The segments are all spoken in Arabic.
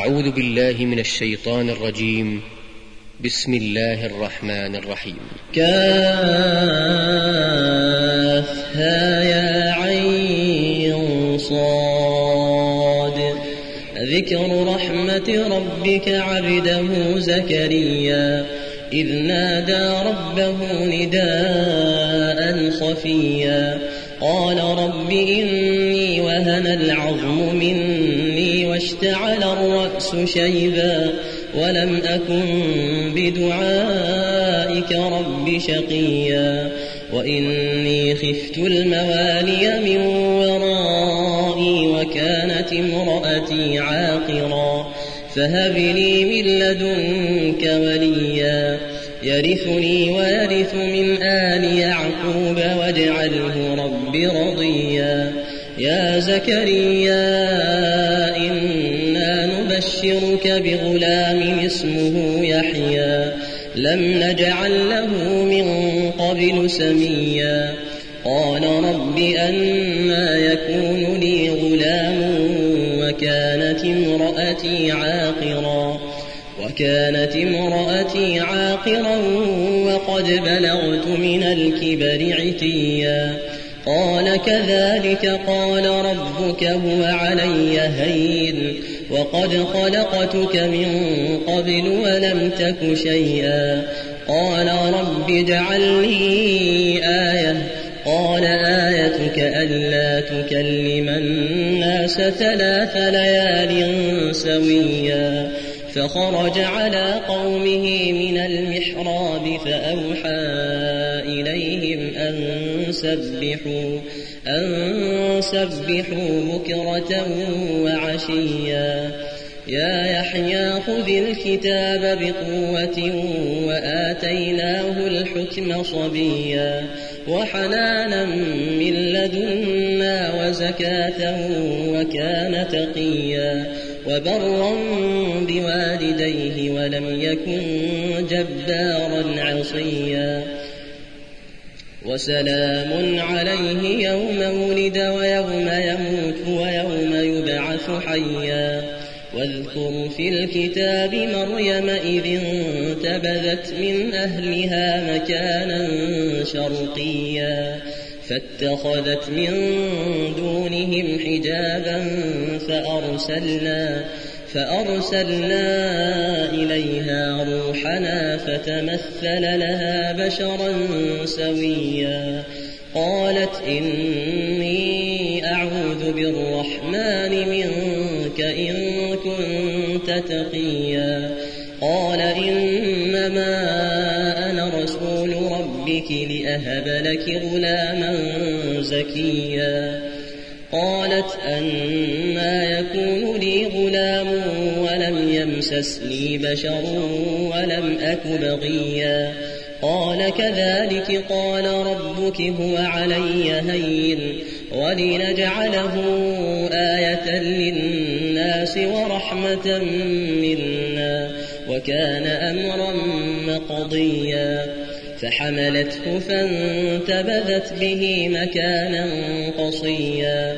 أعوذ بالله من الشيطان الرجيم. بسم الله الرحمن الرحيم. كافها يا عين صاد. ذكر رحمة ربك عبده زكريا إذ نادى ربه نداء خفيا قال رب إني وهن العظم مني واشتعل الرأس شيبا ولم أكن بدعائك رب شقيا وإني خفت الموالي من ورائي وكانت امرأتي عاقرا فهب لي من لدنك وليا يرثني ويرث من آل يعقوب واجعله رب رضيا يا زكريا إنا نبشرك بغلام اسمه يحيى لم نجعل له من قبل سميا قال رب أنى يكون لي غلام وكانت امرأتي عاقرا وقد بلغت من الكبر عتيا قال كذلك قال ربك هو علي هين وقد خلقتك من قبل ولم تك شيئا قال رب اجعل لي آية قال آيتك ألا تكلم الناس 3 ليال سويا فخرج على قومه من المحراب فأوحى إليهم أن سبحوا بكرة وعشيا يا يحيى خذ الكتاب بقوة وآتيناه الحكم صبيا وحنانا من لدنا وزكاة وكان تقيا وبرا بوالديه ولم يكن جبارا عصيا وسلام عليه يوم ولد ويوم يموت ويوم يبعث حيا واذكر في الكتاب مريم إذ انتبذت من أهلها مكانا شرقيا فاتخذت من دونهم حجابا فأرسلنا إليها روحنا فتمثل لها بشرا سويا قالت إني أعوذ بالرحمن منك إن كنت تقيا قال إنما أنا رسول ربك لأهب لك غلاما زكيا قالت أنى يكون لي غلام ولم يمسسني بشر ولم أك بغيا قال كذلك قال ربك هو علي هين ولنجعله آية للناس ورحمة منا وكان أمرا مقضيا فحملته فانتبذت به مكانا قصيا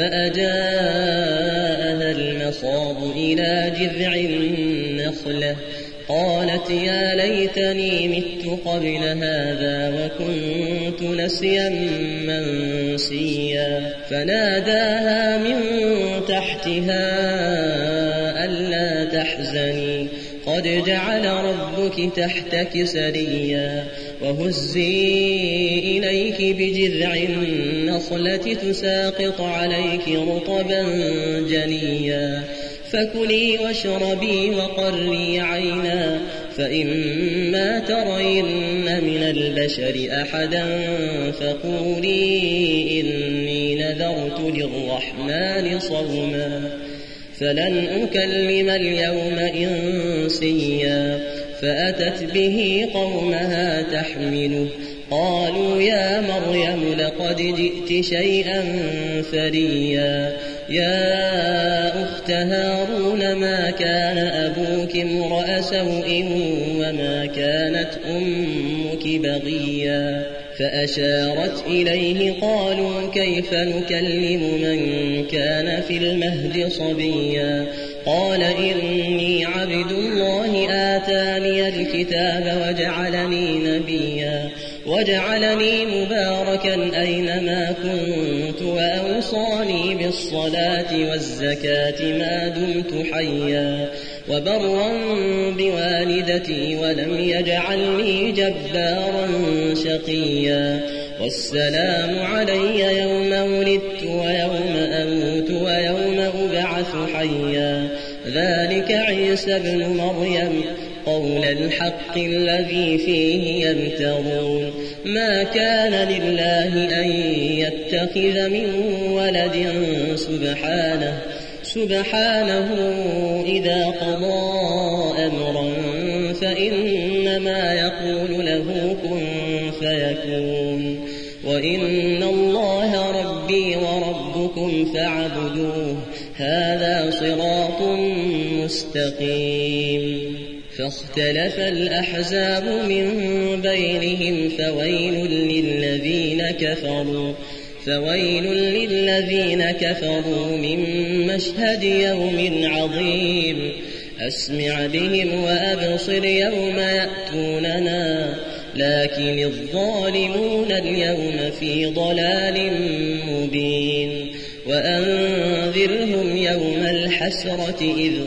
فأجاءها المخاض إلى جذع النخلة قالت يا ليتني مت قبل هذا وكنت نسيا منسيا فناداها من تحتها ألا تحزني قد جعل ربك تحتك سريا وهزي إليك بجذع النخلة تساقط عليك رطبا جنيا فكلي واشربي وقري عينا فإما ترين من البشر أحدا فقولي إني نذرت للرحمن صوما فلن أكلم اليوم إنسيا فأتت به قومها تحمله قالوا يا مريم لقد جئت شيئا فريا يا أخت هارون ما كان أبوك امرأ سوء وما كانت أمك بغيا فأشارت إليه قالوا كيف نكلم من كان في المهد صبيا قال إن الكتاب وجعلني مباركا أينما كنت وأوصاني بالصلاة والزكاة ما دمت حيا وبرا بوالدتي ولم يجعلني جبارا شقيا والسلام علي يوم ولدت ويوم أموت ويوم أبعث حيا ذلك عيسى ابن مريم قول الحق الذي فيه يمترون ما كان لله أن يتخذ من ولد سبحانه إذا قضى أمرا فإنما يقول له كن فيكون وإن الله ربي وربكم فاعبدوه هذا صراط مستقيم فاختلف الأحزاب من بينهم فويل للذين كفروا من مشهد يوم عظيم أسمع بهم وأبصر يوم يأتوننا لكن الظالمون اليوم في ضلال مبين وأنذرهم يوم الحسرة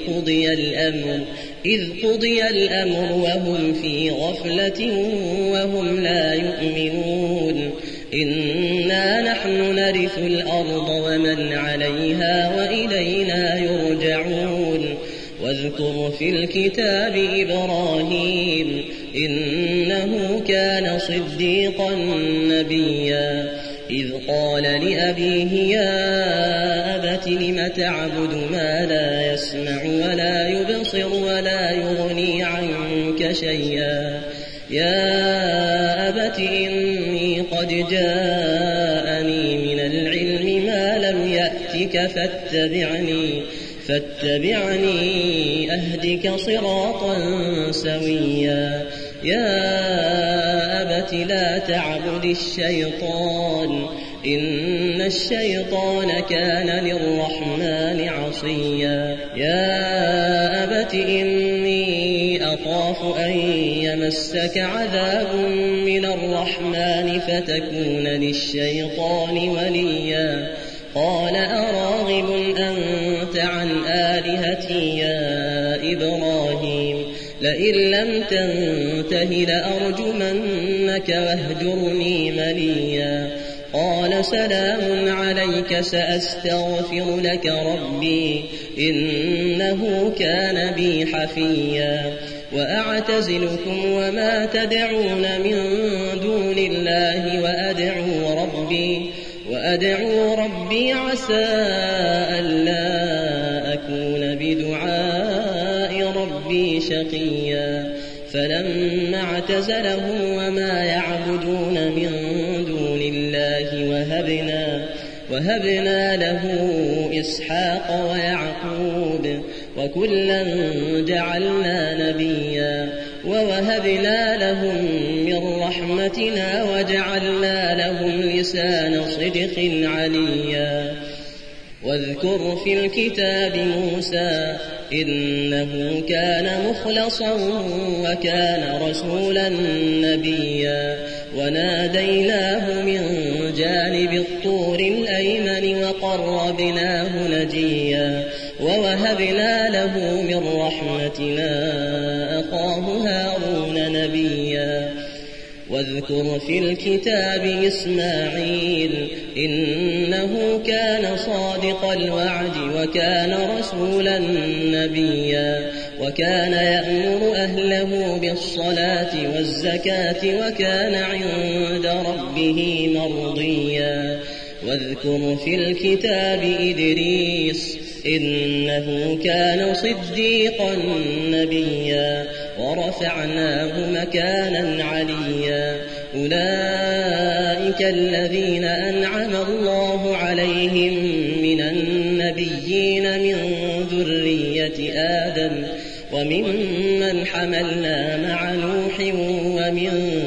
إذ قضي الأمر وهم في غفلة وهم لا يؤمنون إنا نحن نرث الأرض ومن عليها وإلينا يرجعون واذكر في الكتاب إبراهيم إنه كان صديقا نبيا إذ قال لأبيه يا أبت لم تعبد ما لا يسمع ولا يبصر ولا يغني عنك شيئا يا أبت إني قد جاءني من العلم ما لم يأتك فاتبعني أهدك صراطا سويا يا أبت لا تعبد الشيطان إن الشيطان كان للرحمن عصيا يا أبت إني أخاف أن يمسك عذاب من الرحمن فتكون للشيطان وليا قال أراغب أنت عن آلهتي يا إبراهيم لئن لم تنته لأرجمنك واهجرني مليا قال سلام عليك سأستغفر لك ربي إنه كان بي حفيا وأعتزلكم وما تدعون من دون الله وأدعو ربي عسى ألا أكون بدعاء ربي شقيا فلما اعتزلهم وما يعبدون من دون الله وهبنا له إسحاق ويعقوب وكلا جعلنا نبيا ووهبنا لهم من رحمتنا وجعلنا لهم لسان صدق عليا واذكر في الكتاب موسى إنه كان مخلصا وكان رسولا نبيا وناديناه من جانب الطور الأيمن وقربناه نجيا ووهبنا له من رحمتنا أخاه هارون نبيا واذكر في الكتاب إسماعيل إنه كان صادق الوعد وكان رسولا نبيا وكان يأمر أهله بالصلاة والزكاة وكان عند ربه مرضيا واذكر في الكتاب إدريس إنه كان صديقا نبيا ورفعناه مكانا عليا أولئك الذين أنعم الله عليهم من النبيين من ذرية آدم وممن حملنا مع نوح ومن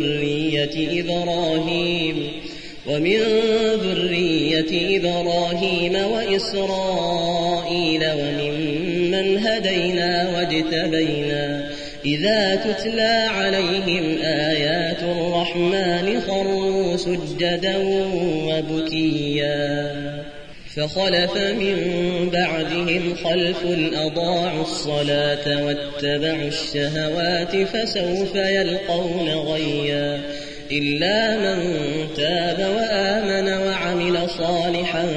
ذرية إبراهيم وإسرائيل وممن هدينا واجتبينا إذا تتلى عليهم آيات الرحمن خروا سجدا وبكيا فخلف من بعدهم خلف أضاعوا الصلاة واتبعوا الشهوات فسوف يلقون غيا إلا من تاب وآمن وعمل صالحا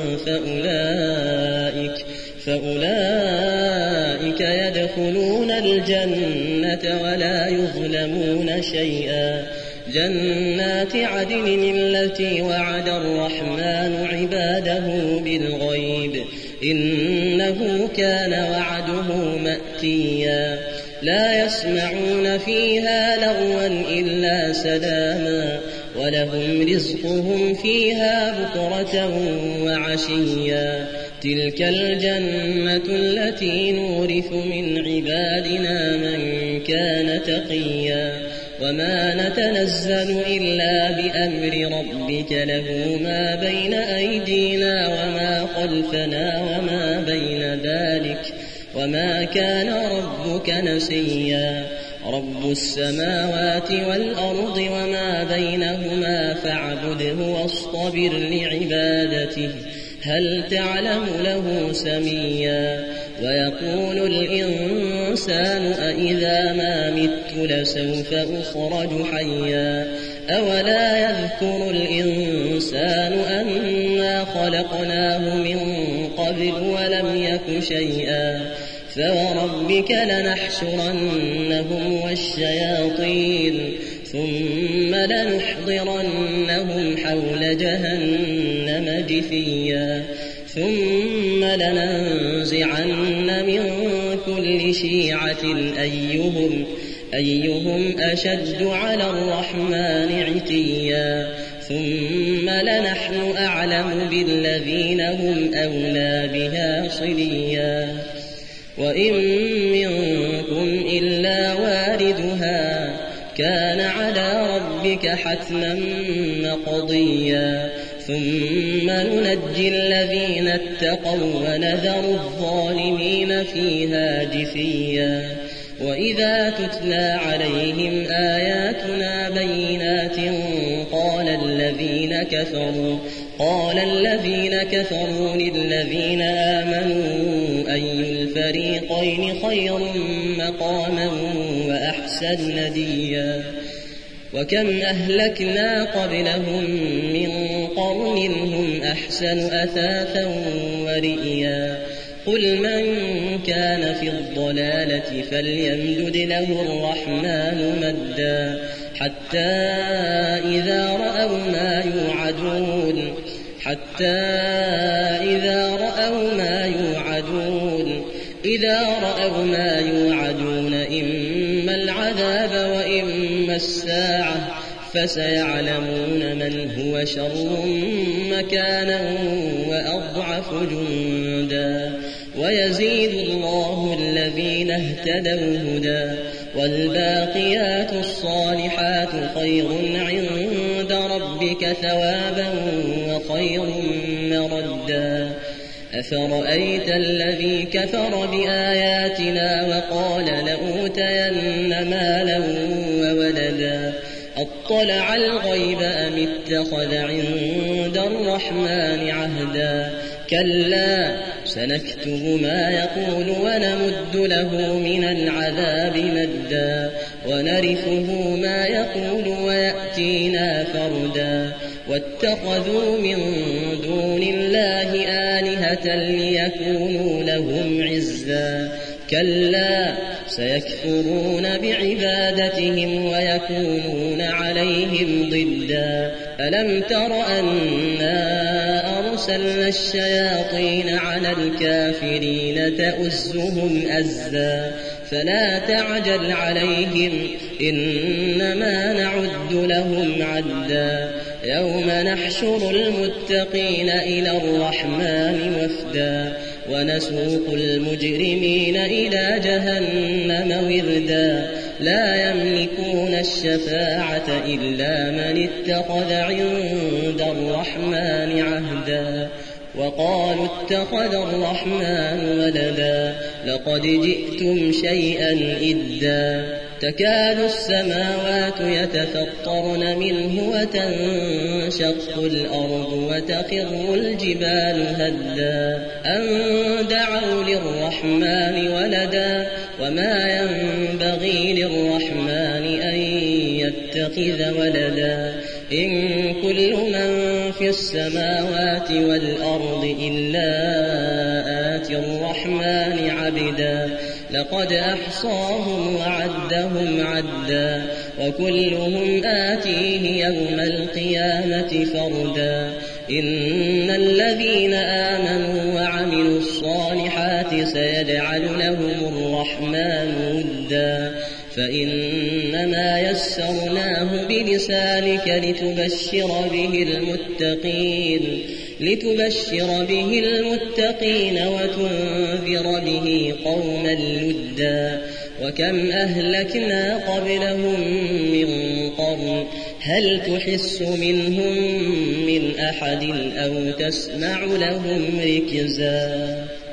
فأولئك يدخلون الجنة ولا يظلمون شيئا جنات عدن التي وعد الرحمن عباده بالغيب إنه كان وعده مأتيا لا يسمعون فيها لغوا إلا سلاما ولهم رزقهم فيها بكرة وعشيا تلك الجنة التي نورث من عبادنا من كان تقيا وما نتنزل إلا بأمر ربك له ما بين أيدينا وما خلفنا وما بين ذلك وما كان ربك نسيا رب السماوات والأرض وما بينهما فاعبده واصطبر لعبادته هل تعلم له سميا ويقول الإنسان أإذا ما مت لسوف أخرج حيا أولا يذكر الإنسان أنا خلقناه من قبل ولم يك شيئا فوربك لنحشرنهم والشياطين ثم لنحضرنهم حول جهنم جثيا ثم لننزعن من كل شيعة أيهم أشد على الرحمن عتيا ثم لنحن أعلم بالذين هم أولى بها صليا وإن منكم إلا واردها كان على ربك حتما مقضيا ثم ننجي الذين اتقوا ونذر الظالمين فيها جثيا وإذا تتلى عليهم آياتنا بينات قال الذين كفروا للذين آمنوا أي الفريقين خير مقاما وأحسن نديا وكم أهلكنا قبلهم من قرن هم أحسن أثاثا ورئيا قل من كان في الضلالة فليمدد له الرحمن مدا حتى إذا رأوا ما يوعدون إما العذاب وإما الساعة فسيعلمون من هو شر مكانا وأضعف جندا ويزيد الله الذين اهتدوا هدى والباقيات الصالحات خير عند ربك ثوابا وخير مردا أفرأيت الذي كفر بآياتنا وقال لأوتين مالا وولدا أطلع الغيب أم اتخذ عند الرحمن عهدا كلا سنكتب ما يقول ونمد له من العذاب مدا ونرثه ما يقول ويأتينا فردا واتخذوا من دون الله آلهة ليكونوا لهم عزا كلا سيكفرون بعبادتهم ويكونون عليهم ضدا ألم تر أنا أرسلنا الشياطين على الكافرين تؤزهم أزا فلا تعجل عليهم إنما نعد لهم عدا يوم نحشر المتقين إلى الرحمن وفدا ونسوق المجرمين إلى جهنم وردا لا يملكون الشفاعة إلا من اتخذ عند الرحمن عهدا وقالوا اتخذ الرحمن ولدا لقد جئتم شيئا إدا تكاد السماوات يتفطرن منه وتنشق الأرض وتخر الجبال هدا أن دعوا للرحمن ولدا وما ينبغي للرحمن أن يتخذ ولدا إن كل من في السماوات والأرض إلا آتي الرحمن عبدا لقد أحصاهم وعدهم عدا وكلهم آتيه يوم القيامة فردا إن الذين آمنوا وعملوا الصالحات سيجعل لهم الرحمن ودا فإنما يسرناه بلسانك لتبشر به المتقين وتنذر به قوما لدا وكم أهلكنا قبلهم من قرن هل تحس منهم من أحد أو تسمع لهم ركزا